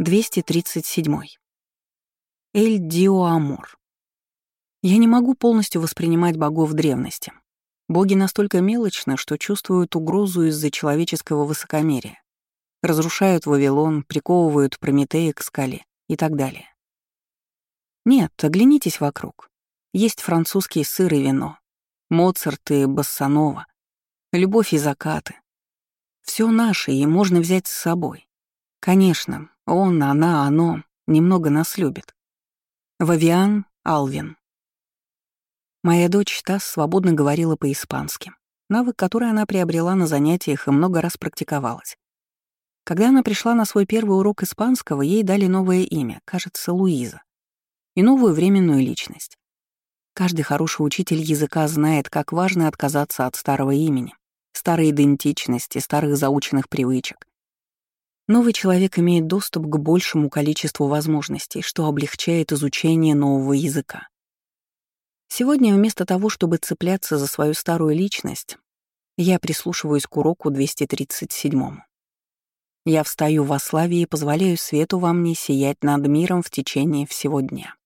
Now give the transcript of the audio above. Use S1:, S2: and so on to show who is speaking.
S1: 237. Эль Дио Амор. Я не могу полностью воспринимать богов древности. Боги настолько мелочны, что чувствуют угрозу из-за человеческого высокомерия. Разрушают Вавилон, приковывают Прометея к скале и так далее. Нет, оглянитесь вокруг. Есть французский сыр и вино, Моцарт и Боссанова, любовь и закаты. Все наше, и можно взять с собой. Конечно, он, она, оно немного нас любит. Вавиан Алвин. Моя дочь Тасс свободно говорила по-испански, навык, который она приобрела на занятиях и много раз практиковалась. Когда она пришла на свой первый урок испанского, ей дали новое имя, кажется, Луиза, и новую временную личность. Каждый хороший учитель языка знает, как важно отказаться от старого имени, старой идентичности, старых заученных привычек. Новый человек имеет доступ к большему количеству возможностей, что облегчает изучение нового языка. Сегодня вместо того, чтобы цепляться за свою старую личность, я прислушиваюсь к уроку 237. Я встаю во славе и позволяю свету во мне сиять над миром в течение всего дня.